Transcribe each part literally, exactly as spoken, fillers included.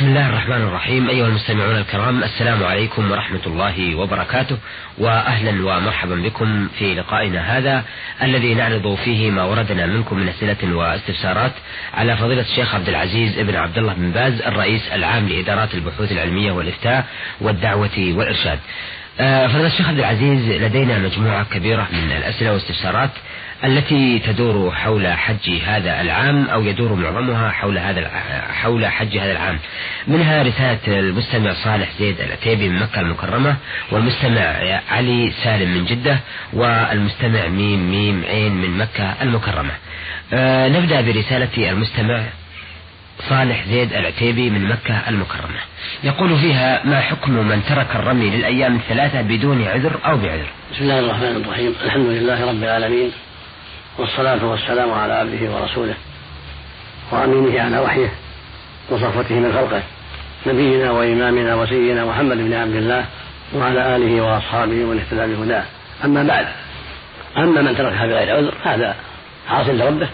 بسم الله الرحمن الرحيم. أيها المستمعون الكرام، السلام عليكم ورحمة الله وبركاته، وأهلا ومرحبا بكم في لقائنا هذا الذي نعرض فيه ما وردنا منكم من أسئلة واستفسارات على فضيلة الشيخ عبد العزيز ابن عبد الله بن باز، الرئيس العام لإدارات البحوث العلمية والإفتاء والدعوة والإرشاد. فضيلة الشيخ عبد العزيز، لدينا مجموعة كبيرة من الأسئلة والاستفسارات التي تدور حول حج هذا العام، أو يدور معظمها حول هذا حول حج هذا العام. منها رسالة المستمع صالح زيد العتيبي من مكة المكرمة، والمستمع علي سالم من جدة، والمستمع ميم ميم عين من مكة المكرمة. أه نبدأ برسالة المستمع صالح زيد العتيبي من مكة المكرمة. يقول فيها: ما حكم من ترك الرمي للأيام الثلاثة بدون عذر أو بعذر؟ بسم الله الرحمن الرحيم. الحمد لله رب العالمين، والصلاة والسلام على عبده ورسوله وأمينه على وحيه وصفوته من خلقه، نبينا وإمامنا وسيدنا محمد بن عبد الله وعلى آله وأصحابه ومن اهتدى بهداه. أما بعد، أما من تركها بغير عذر هذا عاصٍ لربه،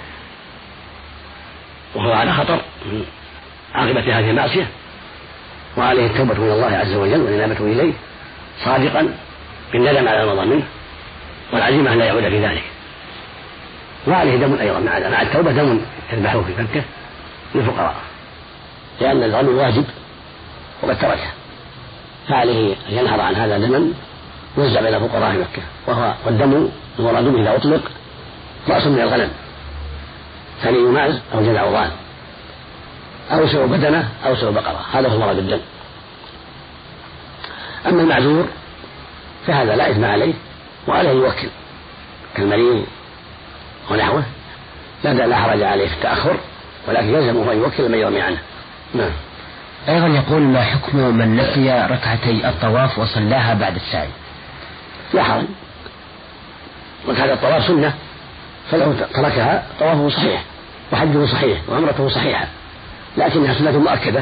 وهو على خطر من عاقبة هذه المعصية، وعليه التوبة إلى الله عز وجل والإنابة إليه صادقا بالندم على ما مضى منه والعزيمة أن لا يعود في ذلك. وعليه دم أيضا مع التوبة، دم يذبحه في مكة للفقراء، لأن الرمي واجب وقد تركه، فعليه أن ينهر عن هذا دما يوزع بين فقراء مكة. وهو والدم المراد به إذا أطلق رأس من الغنم، ثني ماعز أو جذع ضان أو سوء بدنة أو سوء بقرة، هذا هو مراد الدم. أما المعذور فهذا لا إثم عليه، وعليه يوكل كالمريض ونحوه، لا لا حرج عليه في التأخر، ولكن يلزمه أن يوكل من يرمي عنه. نعم. أيضا يقول: ما حكم من نسي ركعتي الطواف وصلاها بعد السعي؟ لا حرج، ركعة الطواف سنة، فلو تركها طوافه صحيح وحجه صحيح وعمرته صحيحة، لكنها سنة مؤكدة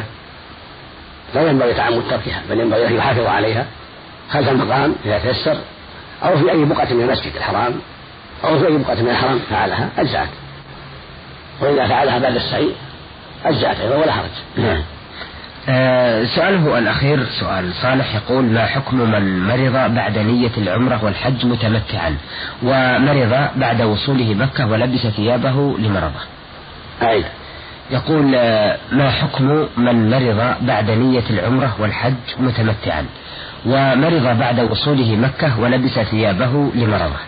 لا ينبغي تعمد تركها، بل ينبغي أن يحافظ عليها خلف المقام إذا تيسر، أو في أي بقعة من المسجد الحرام، أو في أي بقعة من الحرام فعلها أجزأت، وإذا فعلها بعد السعي أجزأت أيضا ولا حرج. نعم. آه سؤاله الأخير سؤال صالح، يقول: ما حكم من مرض بعد نية العمرة والحج متمتعا، ومرض بعد وصوله مكة ولبس ثيابه لمرضه؟ أعيد. يقول: آه ما حكم من مرض بعد نية العمرة والحج متمتعا، ومرض بعد وصوله مكة ولبس ثيابه لمرضه؟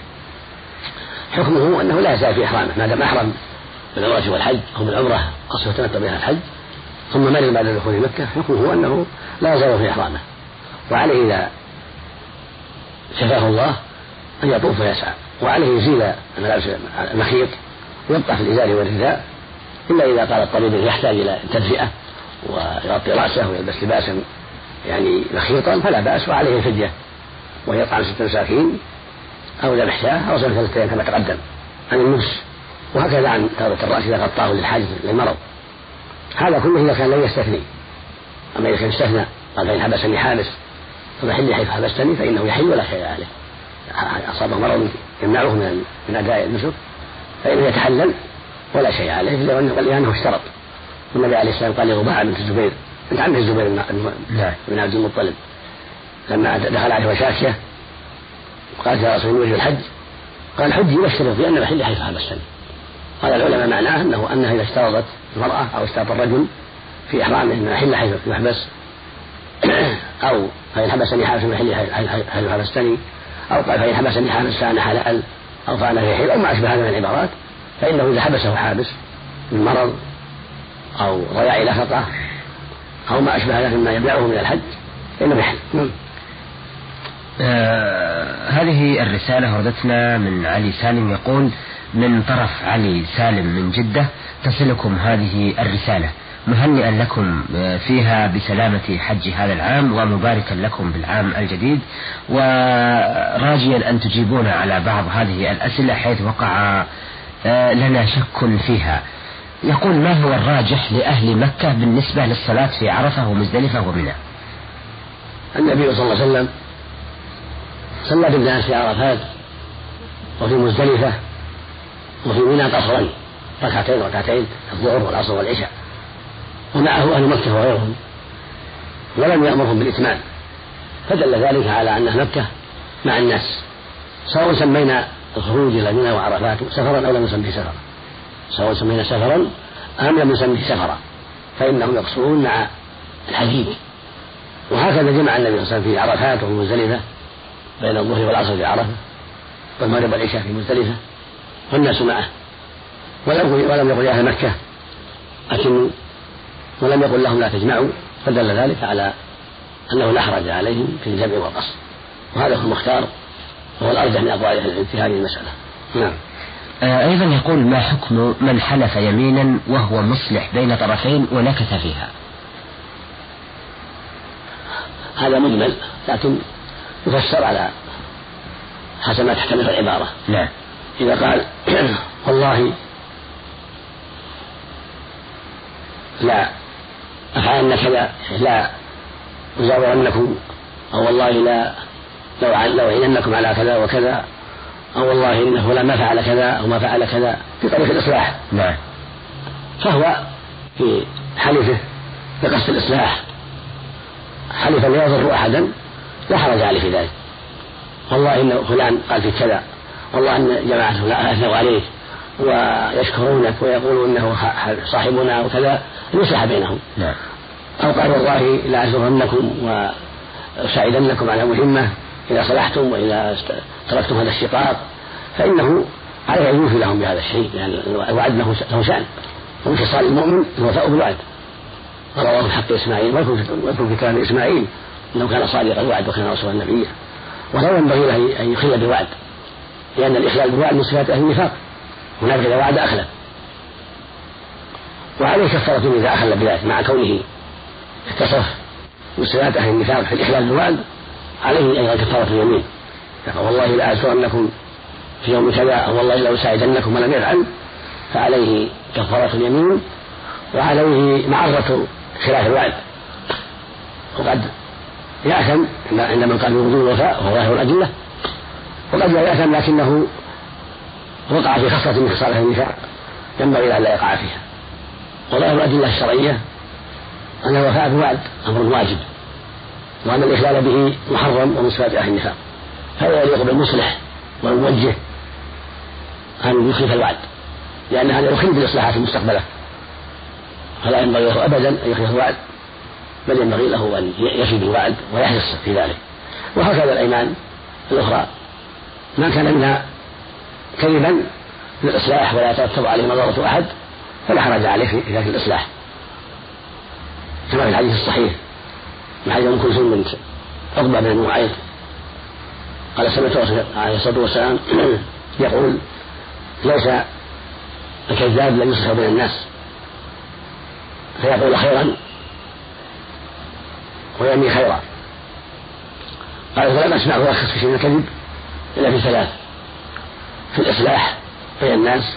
حكمه أنه لا يزال في إحرامه ما دام أحرم بالعمرة والحج أو بالعمرة قصد يتمتع بها الحج ثم مرض بعد دخول مكة، حكمه أنه لا يزال في إحرامه، وعليه إذا شفاه الله أن يطوف ويسعى، وعليه يزيل المخيط ويبقى في الإزار والرداء، إلا إذا قال الطبيب يحتاج إلى تدفئة ويغطي رأسه ويلبس لباسا يعني مخيطا فلا بأس، وعليه فدية وهي طعام ست مساكين أو ذبح شاة أو صوم ثلاثة أيام كما تقدم عن النفس، وهكذا عن تغطية الرأس إذا غطاه للحاجة للمرض. هذا كله إذا كان لا يستثني. أما إذا كان استثنى قال: فإن حبسني حابس فبحل حيث حبستني فإنه يحل ولا شيء عليه، أصابه مرض يمنعه من من أداء النسك فإنه يتحلل ولا شيء عليه، لأنه اشترط. والنبي عليه السلام قال لرباعة بنت الزبير بنت عمه الزبير بن عبد المطلب لما دخل عليه وشاكية قال: يا رسول الله الحج، قال: حجي واشترط بأن بحل حيث حبستني. قال العلماء معناه أنه أنها إذا اشترطت المرأة أو اشترط الرجل في إحرامه أن يحل حيث يحبس، أو فإن حبسني حابس يحل حيث حبستني، أو قال: فإن حبسني حابس فأنا حلال، أو فأنا في حل، أو ما أشبه هذا من العبارات، فإنه إذا حبسه حابس من مرض أو ضياع نفقة أو ما أشبه هذا مما يمنعه من الحج فإنه يحل. آه هذه الرسالة وردتنا من علي سالم، يقول: من طرف علي سالم من جدة تصلكم هذه الرسالة، مهنئا لكم فيها بسلامة حج هذا العام، ومباركا لكم بالعام الجديد، وراجيا أن تجيبون على بعض هذه الأسئلة حيث وقع لنا شك فيها. يقول: ما هو الراجح لأهل مكة بالنسبة للصلاة في عرفة ومزدلفة ومنى؟ النبي صلى الله عليه وسلم صلى بالناس في عرفات وفي مزدلفة وفي منى قصرا ركعتين ركعتين الظهر والعصر والعشاء، ومعه أهل مكة وغيرهم ولم يأمرهم بالإتمام، فدل ذلك على أن مكة مع الناس، سواء سمينا الخروج إلى منى وعرفات سفرا أو لم نسميه سفرا، سواء سمينا سفرا أم لم نسميه سفرا، فإنهم يقصرون مع الحجيج. وهكذا جمع النبي صلى الله عليه وسلم في عرفات ومزدلفة بين الظهر والعصر في عرفة والمغرب والعشاء في مزدلفة والناس معه، ولم يقل أهل مكة أتموا، ولم يقل لهم لا تجمعوا، فدل ذلك على أنه لا حرج عليهم في الجمع والقصر، وهذا هو المختار وهو الأرجح من أقوال أهل العلم في هذه المسألة. نعم. آه أيضا يقول: ما حكم من حلف يمينا وهو مصلح بين طرفين ونكث فيها؟ هذا مجمل لكن يفسر على حسب ما تحتمل العبارة. نعم. إذا قال والله لا أفعلن كذا، لا أزاورنكم، أو والله لا لو أعيننكم على كذا وكذا، أو والله إنه لا ما فعل كذا أو ما فعل كذا في طريق الإصلاح. نعم. فهو في حلفه بقصد الإصلاح حلفا لا يضر أحدا لا حرج عليه في ذلك. والله إن فلان قال في كذا، والله إن جماعته لا أثنوا عليك ويشكرونك ويقولون إنه صاحبنا وكذا، يصلح بينهم. نعم. أو قال والله لا أزورنكم وأساعدنكم على مهمة إذا صلحتم وإذا تركتم هذا الشقاق، فإنه عليه أن يوفي لهم بهذا الشيء، لأن يعني الوعد له شأن، ومن خصال المؤمن الوفاء بالوعد. ورواه في حق إسماعيل، واذكر في كلام إسماعيل إنه كان صادق الوعد وكان رسولا نبيا، ولا ينبغي له أن يخل بالوعد، لأن الإخلال بالوعد من صفات أهل النفاق، هناك إذا وعد أخلف، وعليه كفارة إذا أخل بذلك، مع كونه اتصف بصفات أهل النفاق في الإخلال بالوعد، عليه أيضا كفارة اليمين، يقول والله لا أزورنكم في يوم كذا، أو والله لا أساعدنكم ولم يفعل، فعليه كفارة اليمين، وعليه معرة خلاف الوعد. وقد يأثم عند من قال بوجوب الوفاء وهو ظاهر الأدلة، وقد لا يأثم لكنه وقع في خصلة من خصال النفاق ينبغي أن لا يقع فيها. وظاهر الأدلة الشرعية أن الوفاء بالوعد أمر واجب، وأن الإخلال به محرم ومن صفات أهل النفاق، هذا يليق بالمصلح والموجه أن يخلف الوعد، لأن هذا يخل بالإصلاحات المستقبلة، فلا ينبغي له أبدا أن يخلف الوعد، بل ينبغي له أن يفي بالوعد ويحرص في ذلك. وهكذا الأيمان الأخرى ما كان منها كذبا للإصلاح ولا يترتب عليه مضرة أحد فلا حرج عليه في ذلك الإصلاح، كما في الحديث الصحيح من حديث أم كلثوم بنت عقبة بن معيط قال سمعت الرسول عليه الصلاة والسلام يقول: ليس الكذاب لم يصلح بين الناس فيقول خيرا ويرمي خيرا. قال: فلم أسمع يرخص في شيء من الكذب إلا في ثلاث: في الإصلاح بين الناس،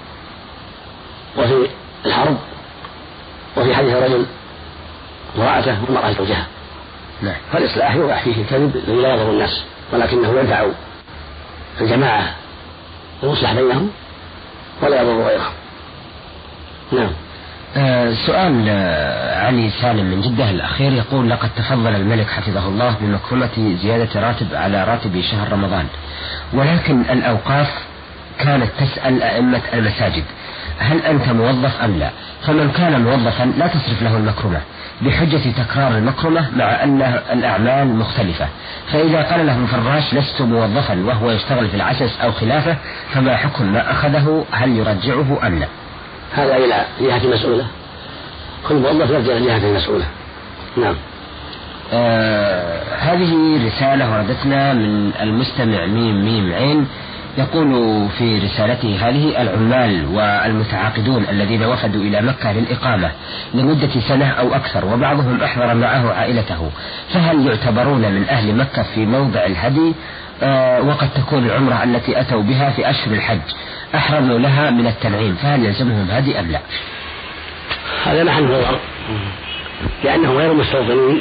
وفي الحرب، وفي حديث الرجل امرأته والمرأة زوجها. فالإصلاح يوقع فيه الكذب الذي لا يضر الناس، ولكنه ينفع الجماعة ويصلح بينهم ولا يضر غيرهم. نعم. آه سؤال آه علي سالم من جدة الأخير يقول: لقد تفضل الملك حفظه الله بمكرمة زيادة راتب على راتب شهر رمضان، ولكن الأوقاف كانت تسأل أئمة المساجد: هل أنت موظف أم لا؟ فمن كان موظفا لا تصرف له المكرمة بحجة تكرار المكرمة مع أن الأعمال مختلفة، فإذا قال له فراش لست موظفا وهو يشتغل في العسس أو خلافه فما حكم ما أخذه؟ هل يرجعه أم لا؟ هذا إلى جهة مسؤولة، كل موظف يرجع إلى جهة مسؤولة. نعم. آه هذه رسالة وردتنا من المستمع ميم ميم عين، يقول في رسالته هذه: العمال والمتعاقدون الذين وفدوا إلى مكة للإقامة لمدة سنة أو أكثر وبعضهم أحضر معه عائلته، فهل يعتبرون من أهل مكة في موضع الهدي؟ آه وقد تكون العمرة التي أتوا بها في أشهر الحج أحرموا لها من التنعيم، فهل يلزمهم هدي أم لا؟ هذا محل نظر، لأنهم غير مستوطنين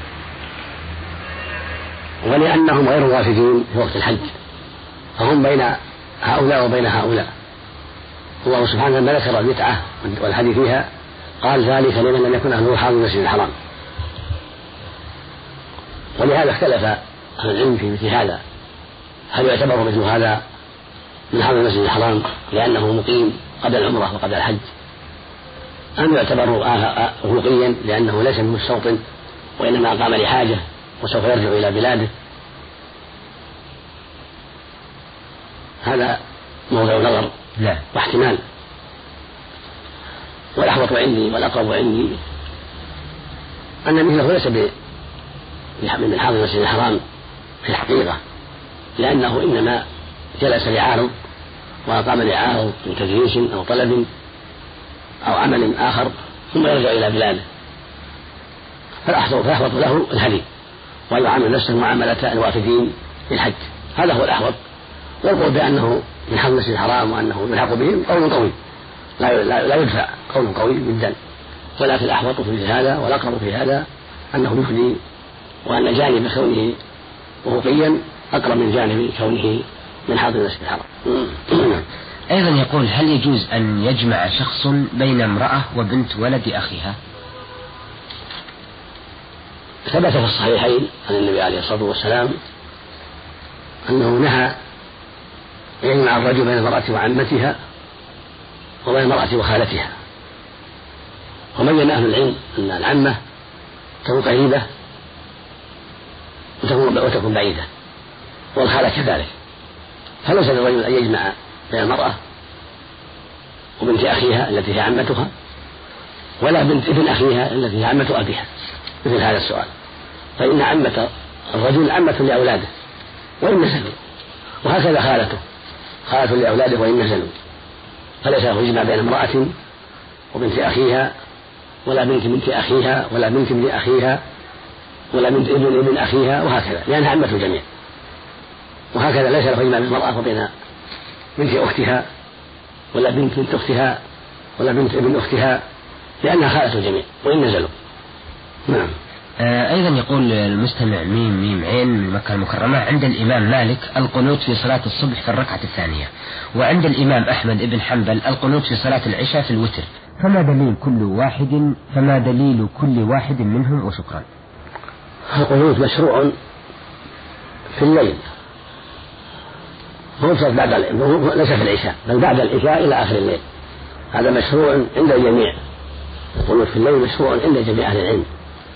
ولأنهم غير وافدين في وقت الحج، فهم بين هؤلاء وبين هؤلاء. الله سبحانه لما ذكر المتعة والهدي فيها قال: ذلك لمن لم يكن أهله حاضر المسجد الحرام. ولهذا اختلف أهل العلم في مثل هذا، هل يعتبر مثل هذا من حرم المسجد الحرام لأنه مقيم قبل العمرة وقبل الحج، أم يعتبر غلقيا لأنه ليس بمستوطن وإنما قام لحاجة وسوف يرجع إلى بلاده؟ هذا موضع نظر لا. واحتمال. والأحوط عندي والأقرب عندي أن مثله ليس من حرم المسجد الحرام في الحقيقة، لأنه إنما جلس لعارض وقام لعارض من تدريس أو طلب أو عمل آخر ثم يرجع إلى بلاده، فالأحوط له الهدي ويعامل نفسه معاملة الوافدين للحج، هذا هو الأحوط. والقول بأنه من حرم المسجد الحرام وأنه يلحق بهم قول قوي لا لا يدفع، قول قوي جدا، ولكن الأحوط في هذا والأقرب في هذا أنه يفدي، وأن جانب كونه غلقيا أقرب من جانب كونه من حرم المسجد الحرام. أيضا يقول: هل يجوز أن يجمع شخص بين امرأة وبنت ولد أخيها؟ ثبت في الصحيحين عن النبي عليه الصلاة والسلام أنه نهى يجمع الرجل بين المرأة وعمتها وبين المرأة وخالتها، وبين أهل العلم أن العمة تكون قريبة وتكون بعيدة والخالة كذلك، فليس للرجل أن يجمع بين المرأة وبنت أخيها التي هي عمتها ولا بنت ابن أخيها التي هي عمة أبيها مثل هذا السؤال، فإن عمة الرجل عمة لأولاده وإن نزلوا، وهكذا خالته خالة لأولاده وإن نزلوا، فليس له يجمع بين امرأة وبنت أخيها ولا بنت بنت أخيها ولا بنت ابن أخيها ولا بنت ابن ابن أخيها وهكذا، لأنها عمة الجميع. وهكذا ليس له يجمع بين المرأة وبين بنت أختها ولا بنت بنت أختها ولا بنت ابن أختها، لأنها خالة الجميع وإن نزلوا. نعم. آه أيضا يقول المستمع ميم ميم عين من مكة المكرمة: عند الإمام مالك القنوت في صلاة الصبح في الركعة الثانية، وعند الإمام أحمد بن حنبل القنوت في صلاة العشاء في الوتر، فما دليل كل واحد فما دليل كل واحد منهم؟ وشكرا. القنوت مشروع في الليل، هو بعد ليس في العشاء بل بعد العشاء إلى آخر الليل، هذا مشروع عند الجميع. القنوت في الليل مشروع عند جميع أهل العلم،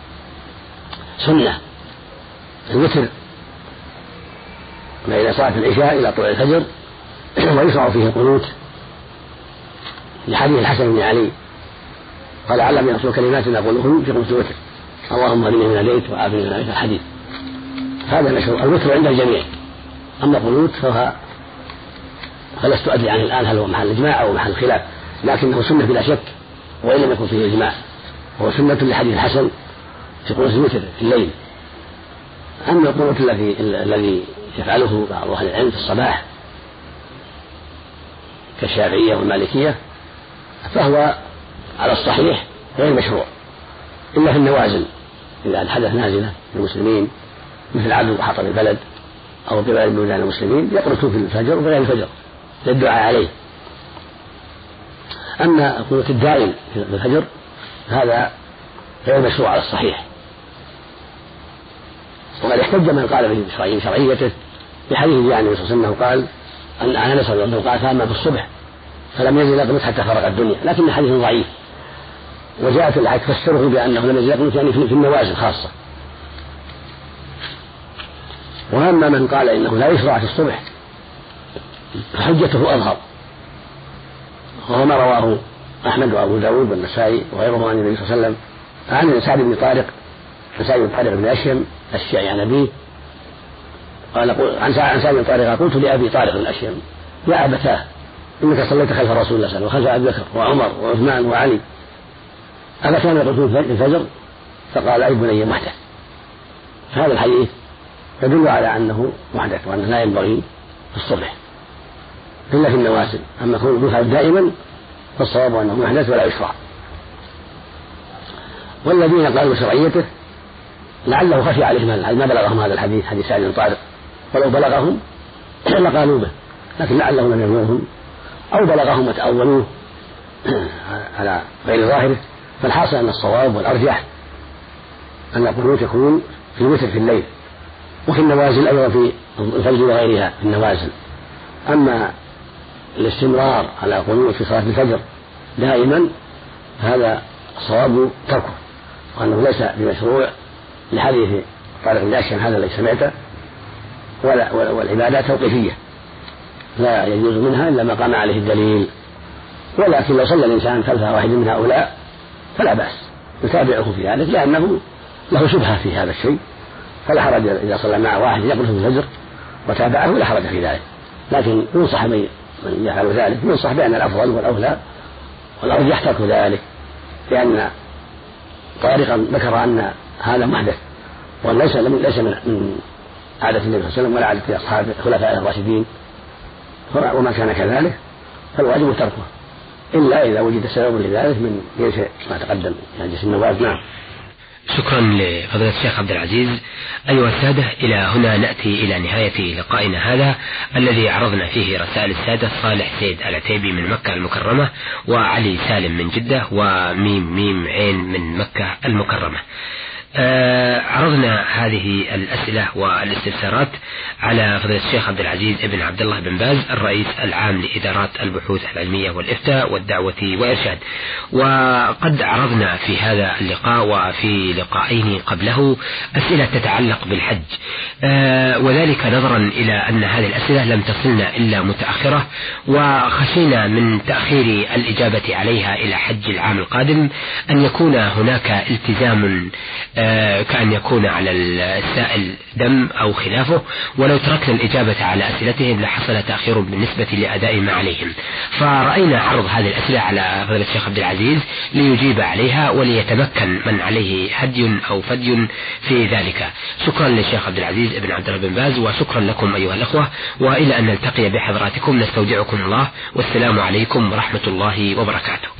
سنة. الوتر بين صلاة العشاء إلى طلوع الفجر ويشرع فيه القنوت لحديث الحسن بن علي قال: علم يرسل كلمات نقولهن في قنوت الوتر: اللهم اهدني من هديت وعافني من عافيت، الحديث. هذا مشروع الوتر عند الجميع. أما القنوت فهو فلست أدري عنه الآن هل هو محل إجماع أو محل خلاف، لكنه سنة بلا شك وإن لم يكن فيه إجماع، هو سنة لحديث الحسن في قنوت الوتر في الليل. أما القنوت الذي الذي يفعله بعض أهل العلم في الصباح كالشافعية والمالكية فهو على الصحيح غير مشروع إلا في النوازل، إذا الحدث نازلة للمسلمين مثل عدو حطب البلد أو بلد من بلدان المسلمين يقنطون في الفجر وغير الفجر للدعاء عليه. أما القنوت الدائم في الفجر هذا غير مشروع على الصحيح، وقد احتج من قال بشرعيته بحديث يعني صلى الله عليه وسلم قال أن أنس رضي الله عنه قال: فأما بالصبح فلم يزل يقنط حتى فرق الدنيا، لكن حديث ضعيف، وجاءت الآية تفسره بأنه لم يزل يقنط يعني في النوازل خاصة. وأما من قال إنه لا يشرع في الصبح فحجته أظهر، وهو ما رواه أحمد وأبو داود والنسائي وغيرهم عن النبي صلى الله عليه وسلم عن سعد بن طارق سعد بن طارق بن أشيم الشيعي عن أبيه قال عن سعد بن طارق: قلت لأبي طارق بن أشيم: يا أبتاه إنك صليت خلف رسول الله صلى الله عليه وسلم وخلف أبي بكر وعمر وعثمان وعلي، أفكان يقولون في الفجر؟ فقال: أي بني محدث. هذا الحديث يدل على أنه محدث وأنه لا ينبغي في الصبح إلا في النوازل، أما كونه يفعل دائما فالصواب أنه محدث ولا يشرع. والذين قالوا بشرعيته لعله خفي عليهم ما بلغهم هذا الحديث حديث سعد بن طارق، ولو بلغهم لقالوا به، لكن لعلهم لم يبلغهم أو بلغهم وتأولوه على غير ظاهره. فالحاصل أن الصواب والأرجح أن القنوت يكون في الوتر في الليل، وفي النوازل أيضا في الفجر وغيرها في النوازل. أما الاستمرار على قنوت في صلاة الفجر دائما هذا صواب تركه، وأنه ليس بمشروع لحديث طارق بن الأشيم هذا الذي سمعته، والعبادات توقيفية لا يجوز منها إلا ما قام عليه الدليل. ولكن لو صلى الإنسان خلف واحد من هؤلاء فلا بأس يتابعه في ذلك، لأنه له شبهة في هذا الشيء، فلا حرج إذا صلى مع واحد يقرأ في الفجر وتابعه لا حرج في ذلك. لكن ينصح من يفعل ذلك ينصح بأن الأفضل والأولى والأرجح ترك ذلك، لأن طارقا ذكر أن هذا محدث وليس ليس من عادة النبي صلى الله عليه وسلم ولا عادة أصحاب الخلفاء الراشدين، وما كان كذلك فالواجب تركه إلا إذا وجد سبب لذلك من جنس ما تقدم يعني جنس النوازل. نعم. شكرا لفضيلة الشيخ عبد العزيز. أيها السادة، إلى هنا نأتي إلى نهاية لقائنا هذا الذي عرضنا فيه رسائل السادة صالح سيد العتيبي من مكة المكرمة، وعلي سالم من جدة، وميم ميم عين من مكة المكرمة. آه عرضنا هذه الأسئلة والاستفسارات على فضيلة الشيخ عبد العزيز ابن عبد الله بن باز الرئيس العام لإدارات البحوث العلمية والإفتاء والدعوة وإرشاد. وقد عرضنا في هذا اللقاء وفي لقاءين قبله أسئلة تتعلق بالحج، آه وذلك نظرا إلى أن هذه الأسئلة لم تصلنا إلا متأخرة، وخشينا من تأخير الإجابة عليها إلى حج العام القادم أن يكون هناك التزام كأن يكون على السائل دم أو خلافه، ولو تركنا الإجابة على أسئلتهم لحصل تأخير بالنسبة لأداء ما عليهم، فرأينا عرض هذه الأسئلة على فضيلة الشيخ عبد العزيز ليجيب عليها وليتمكن من عليه هدي أو فدي في ذلك. شكرا للشيخ عبد العزيز ابن عبد الله بن باز، وشكرا لكم أيها الأخوة، وإلى أن نلتقي بحضراتكم نستودعكم الله، والسلام عليكم ورحمة الله وبركاته.